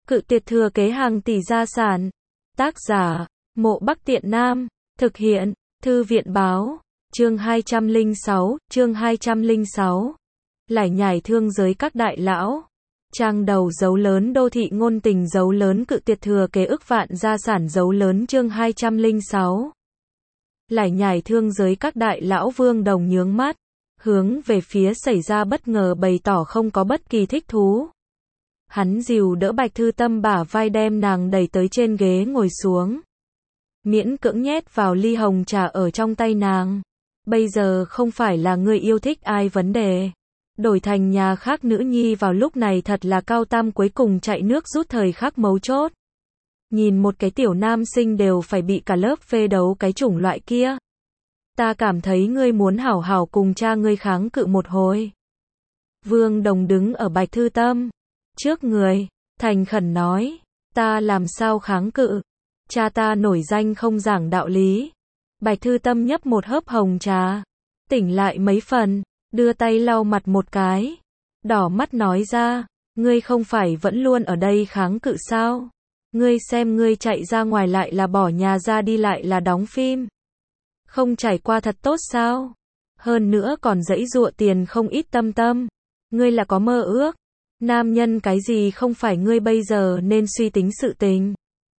Cự tuyệt thừa kế hàng tỷ gia sản. Tác giả, Mộ Bắc Tiện Nam. Thực hiện, Thư viện báo. Chương 206. Lải nhải thương giới các đại lão. Trang đầu dấu lớn đô thị ngôn tình dấu lớn cự tuyệt thừa kế ức vạn gia sản dấu lớn chương 206. Lải nhải thương giới các đại lão. Vương Đồng nhướng mắt, hướng về phía xảy ra bất ngờ bày tỏ không có bất kỳ thích thú. Hắn dìu đỡ Bạch Thư Tâm bả vai đem nàng đẩy tới trên ghế ngồi xuống. Miễn cưỡng nhét vào ly hồng trà ở trong tay nàng. Bây giờ không phải là người yêu thích ai vấn đề. Đổi thành nhà khác nữ nhi vào lúc này thật là cao tam cuối cùng chạy nước rút thời khắc mấu chốt. Nhìn một cái tiểu nam sinh đều phải bị cả lớp phê đấu cái chủng loại kia. Ta cảm thấy ngươi muốn hảo hảo cùng cha ngươi kháng cự một hồi. Vương Đồng đứng ở Bạch Thư Tâm trước người, thành khẩn nói, ta làm sao kháng cự, cha ta nổi danh không giảng đạo lý. Bạch Thư Tâm nhấp một hớp hồng trà, tỉnh lại mấy phần, đưa tay lau mặt một cái, đỏ mắt nói ra, ngươi không phải vẫn luôn ở đây kháng cự sao? Ngươi xem ngươi chạy ra ngoài lại là bỏ nhà ra đi lại là đóng phim. Không trải qua thật tốt sao? Hơn nữa còn dãy dụa tiền không ít tâm tâm. Ngươi là có mơ ước. Nam nhân cái gì không phải ngươi bây giờ nên suy tính sự tình.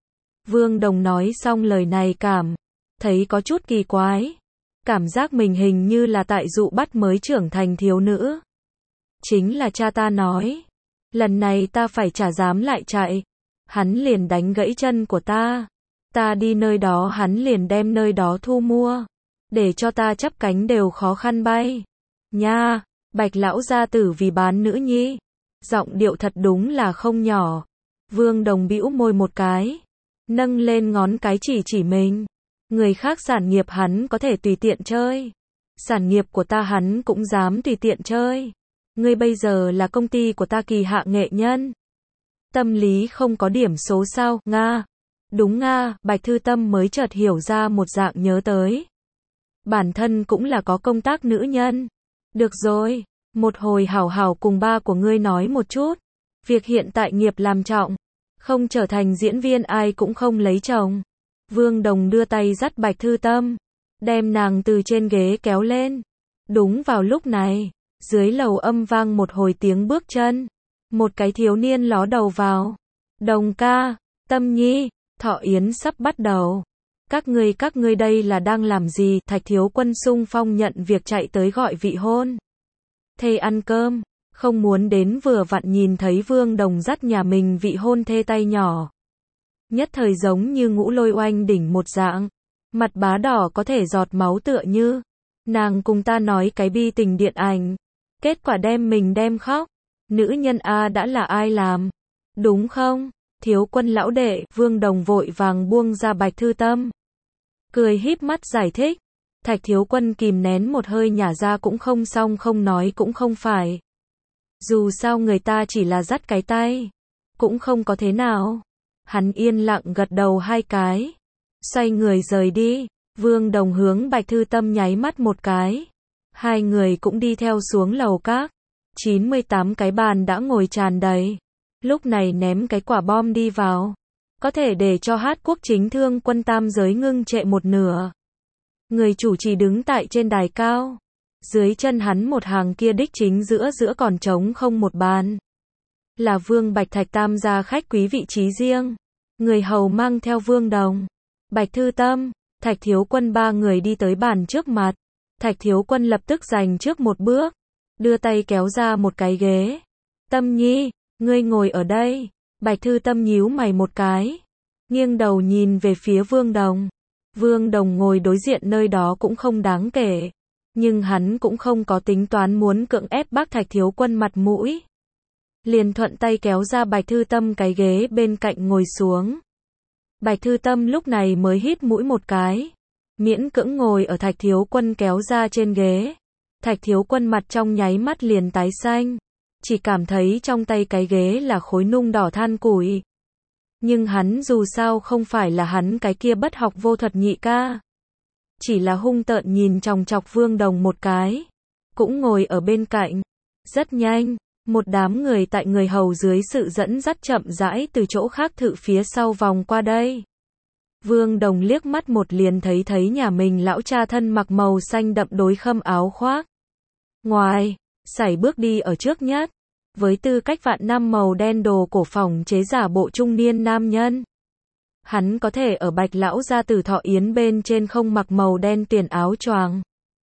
Vương Đồng nói xong lời này thấy có chút kỳ quái. Cảm giác mình hình như là tại dụ bắt mới trưởng thành thiếu nữ. Chính là cha ta nói. Lần này ta phải chả dám lại chạy. Hắn liền đánh gãy chân của ta. Ta đi nơi đó hắn liền đem nơi đó thu mua. Để cho ta chắp cánh đều khó khăn bay. Nha, Bạch lão gia tử vì bán nữ nhi. Giọng điệu thật đúng là không nhỏ. Vương Đồng bĩu môi một cái. Nâng lên ngón cái chỉ mình. Người khác sản nghiệp hắn có thể tùy tiện chơi. Sản nghiệp của ta hắn cũng dám tùy tiện chơi. Ngươi bây giờ là công ty của ta kỳ hạ nghệ nhân. Tâm lý không có điểm số sao, Nga. Đúng Nga, Bạch Thư Tâm mới chợt hiểu ra một dạng nhớ tới. Bản thân cũng là có công tác nữ nhân. Được rồi, một hồi hảo hảo cùng ba của ngươi nói một chút. Việc hiện tại nghiệp làm trọng. Không trở thành diễn viên ai cũng không lấy chồng. Vương Đồng đưa tay dắt Bạch Thư Tâm. Đem nàng từ trên ghế kéo lên. Đúng vào lúc này, dưới lầu âm vang một hồi tiếng bước chân. Một cái thiếu niên ló đầu vào. Đồng ca, Tâm Nhi, thọ yến sắp bắt đầu. Các ngươi đây là đang làm gì? Thạch Thiếu Quân xung phong nhận việc chạy tới gọi vị hôn thê ăn cơm, không muốn đến vừa vặn nhìn thấy Vương Đồng dắt nhà mình vị hôn thê tay nhỏ. Nhất thời giống như ngũ lôi oanh đỉnh một dạng, mặt bá đỏ có thể giọt máu tựa như. Nàng cùng ta nói cái bi tình điện ảnh, kết quả đem mình đem khóc. Nữ nhân A đã là ai làm? Đúng không? Thiếu Quân lão đệ, Vương Đồng vội vàng buông ra Bạch Thư Tâm. Cười híp mắt giải thích. Thạch Thiếu Quân kìm nén một hơi nhả ra cũng không xong không nói cũng không phải. Dù sao người ta chỉ là dắt cái tay. Cũng không có thế nào. Hắn yên lặng gật đầu hai cái. Xoay người rời đi. Vương Đồng hướng Bạch Thư Tâm nháy mắt một cái. Hai người cũng đi theo xuống lầu các. 98 cái bàn đã ngồi tràn đầy. Lúc này ném cái quả bom đi vào. Có thể để cho hát quốc chính thương quân tam giới ngưng trệ một nửa. Người chủ trì đứng tại trên đài cao. Dưới chân hắn một hàng kia đích chính giữa còn trống không một bàn. Là Vương Bạch Thạch tam gia khách quý vị trí riêng. Người hầu mang theo Vương Đồng, Bạch Thư Tâm, Thạch Thiếu Quân ba người đi tới bàn trước mặt. Thạch Thiếu Quân lập tức giành trước một bước. Đưa tay kéo ra một cái ghế. Tâm Nhi, ngươi ngồi ở đây. Bạch Thư Tâm nhíu mày một cái. Nghiêng đầu nhìn về phía Vương Đồng. Vương Đồng ngồi đối diện nơi đó cũng không đáng kể. Nhưng hắn cũng không có tính toán muốn cưỡng ép bác Thạch Thiếu Quân mặt mũi. Liền thuận tay kéo ra Bạch Thư Tâm cái ghế bên cạnh ngồi xuống. Bạch Thư Tâm lúc này mới hít mũi một cái. Miễn cưỡng ngồi ở Thạch Thiếu Quân kéo ra trên ghế. Thạch Thiếu Quân mặt trong nháy mắt liền tái xanh. Chỉ cảm thấy trong tay cái ghế là khối nung đỏ than củi. Nhưng hắn dù sao không phải là hắn cái kia bất học vô thuật nhị ca. Chỉ là hung tợn nhìn chòng chọc Vương Đồng một cái. Cũng ngồi ở bên cạnh. Rất nhanh, Một đám người tại người hầu dưới sự dẫn dắt chậm rãi từ chỗ khác thự phía sau vòng qua đây. Vương Đồng liếc mắt một liền thấy nhà mình lão cha thân mặc màu xanh đậm đối khâm áo khoác. Ngoài, sải bước đi ở trước nhất. Với tư cách vạn năm màu đen đồ cổ phòng chế giả bộ trung niên nam nhân. Hắn có thể ở Bạch lão gia tử thọ yến bên trên không mặc màu đen tiền áo choàng.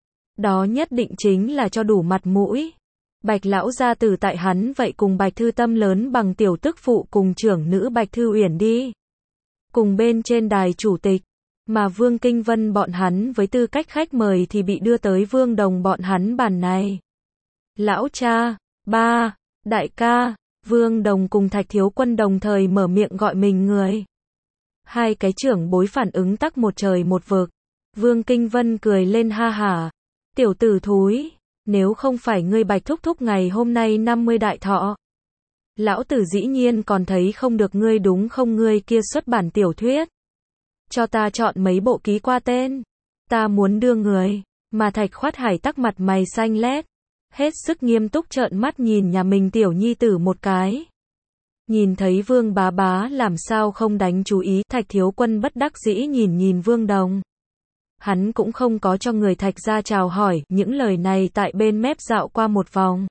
Đó nhất định chính là cho đủ mặt mũi. Bạch lão gia tử tại hắn vậy cùng Bạch Thư Tâm lớn bằng tiểu tức phụ cùng trưởng nữ Bạch Thư Uyển đi. Cùng bên trên đài chủ tịch, mà Vương Kinh Vân bọn hắn với tư cách khách mời thì bị đưa tới Vương Đồng bọn hắn bàn này. Lão cha, ba, đại ca, Vương Đồng cùng Thạch Thiếu Quân đồng thời mở miệng gọi mình người. Hai cái trưởng bối phản ứng tắc một trời một vực. Vương Kinh Vân cười lên ha hả. Tiểu tử thúi, nếu không phải ngươi Bạch thúc thúc ngày hôm nay 50 đại thọ. Lão tử dĩ nhiên còn thấy không được ngươi đúng không, ngươi kia xuất bản tiểu thuyết. Cho ta chọn mấy bộ ký qua tên. Ta muốn đưa người. Mà Thạch Khoát Hải tắc mặt mày xanh lét. Hết sức nghiêm túc trợn mắt nhìn nhà mình tiểu nhi tử một cái. Nhìn thấy Vương bá bá làm sao không đánh chú ý, Thạch Thiếu Quân bất đắc dĩ nhìn Vương Đồng. Hắn cũng không có cho người Thạch ra chào hỏi, những lời này tại bên mép dạo qua một vòng.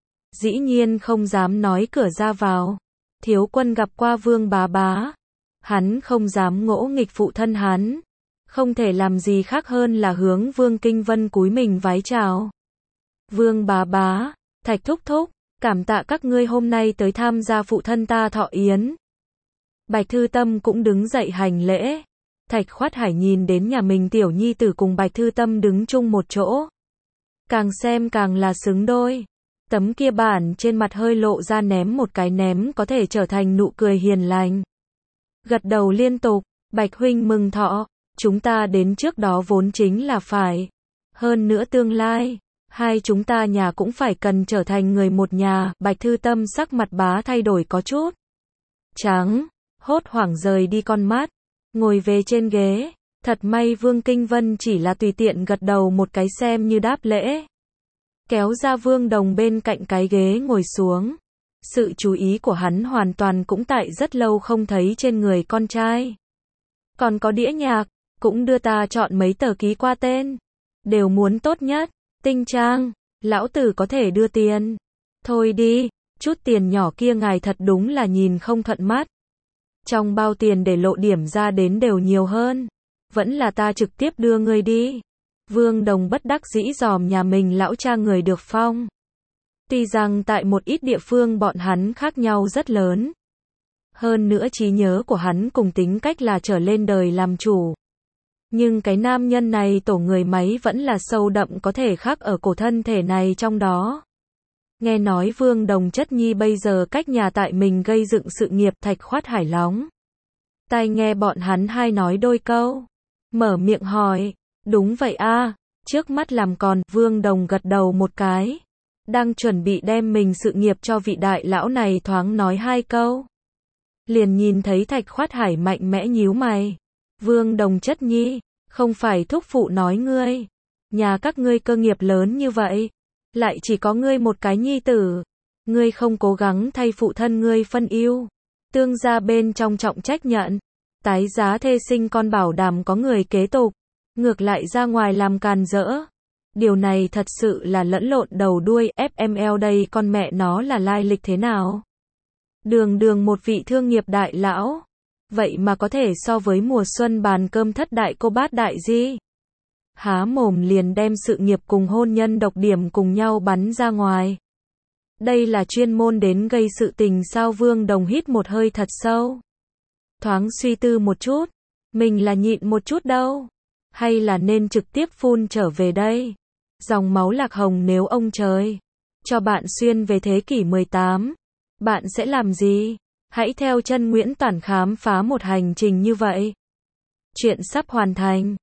Dĩ nhiên không dám nói cửa ra vào. Thiếu Quân gặp qua Vương bá bá. Hắn không dám ngỗ nghịch phụ thân hắn. Không thể làm gì khác hơn là hướng Vương Kinh Vân cúi mình vái chào. Vương bá bá, Thạch thúc thúc, cảm tạ các ngươi hôm nay tới tham gia phụ thân ta thọ yến. Bạch Thư Tâm cũng đứng dậy hành lễ. Thạch Khoát Hải nhìn đến nhà mình tiểu nhi tử cùng Bạch Thư Tâm đứng chung một chỗ. Càng xem càng là xứng đôi. Tấm kia bản trên mặt hơi lộ ra ném một cái ném có thể trở thành nụ cười hiền lành. Gật đầu liên tục, Bạch huynh mừng thọ, chúng ta đến trước đó vốn chính là phải. Hơn nữa tương lai, hai chúng ta nhà cũng phải cần trở thành người một nhà. Bạch Thư Tâm sắc mặt bá thay đổi có chút trắng, hốt hoảng rời đi con mắt, ngồi về trên ghế. Thật may Vương Kinh Vân chỉ là tùy tiện gật đầu một cái xem như đáp lễ. Kéo ra Vương Đồng bên cạnh cái ghế ngồi xuống. Sự chú ý của hắn hoàn toàn cũng tại rất lâu không thấy trên người con trai. Còn có đĩa nhạc, cũng đưa ta chọn mấy tờ ký qua tên. Đều muốn tốt nhất, tinh trang, lão tử có thể đưa tiền. Thôi đi, chút tiền nhỏ kia ngài thật đúng là nhìn không thuận mắt. Trong bao tiền để lộ điểm ra đến đều nhiều hơn. Vẫn là ta trực tiếp đưa ngươi đi. Vương Đồng bất đắc dĩ dòm nhà mình lão cha người được phong. Tuy rằng tại một ít địa phương bọn hắn khác nhau rất lớn. Hơn nữa trí nhớ của hắn cùng tính cách là trở lên đời làm chủ. Nhưng cái nam nhân này tổ người máy vẫn là sâu đậm có thể khắc ở cổ thân thể này trong đó. Nghe nói Vương Đồng chất nhi bây giờ cách nhà tại mình gây dựng sự nghiệp. Thạch Khoát Hải lóng tai nghe bọn hắn hai nói đôi câu. Mở miệng hỏi, đúng vậy a, trước mắt làm còn. Vương Đồng gật đầu một cái. Đang chuẩn bị đem mình sự nghiệp cho vị đại lão này thoáng nói hai câu. Liền nhìn thấy Thạch Khoát Hải mạnh mẽ nhíu mày. Vương Đồng chất nhi, không phải thúc phụ nói ngươi. Nhà các ngươi cơ nghiệp lớn như vậy. Lại chỉ có ngươi một cái nhi tử. Ngươi không cố gắng thay phụ thân ngươi phân ưu. Tương gia bên trong trọng trách nhận. Tái giá thê sinh con bảo đảm có người kế tục. Ngược lại ra ngoài làm càn rỡ. Điều này thật sự là lẫn lộn đầu đuôi. FML đây con mẹ nó là lai lịch thế nào? Đường một vị thương nghiệp đại lão. Vậy mà có thể so với mùa xuân bàn cơm thất đại cô bát đại gì? Há mồm liền đem sự nghiệp cùng hôn nhân độc điểm cùng nhau bắn ra ngoài. Đây là chuyên môn đến gây sự tình sao? Vương Đồng hít một hơi thật sâu. Thoáng suy tư một chút. Mình là nhịn một chút đâu. Hay là nên trực tiếp phun trở về đây? Dòng máu lạc hồng nếu ông trời cho bạn xuyên về thế kỷ 18. Bạn sẽ làm gì? Hãy theo chân Nguyễn Toản khám phá một hành trình như vậy. Chuyện sắp hoàn thành.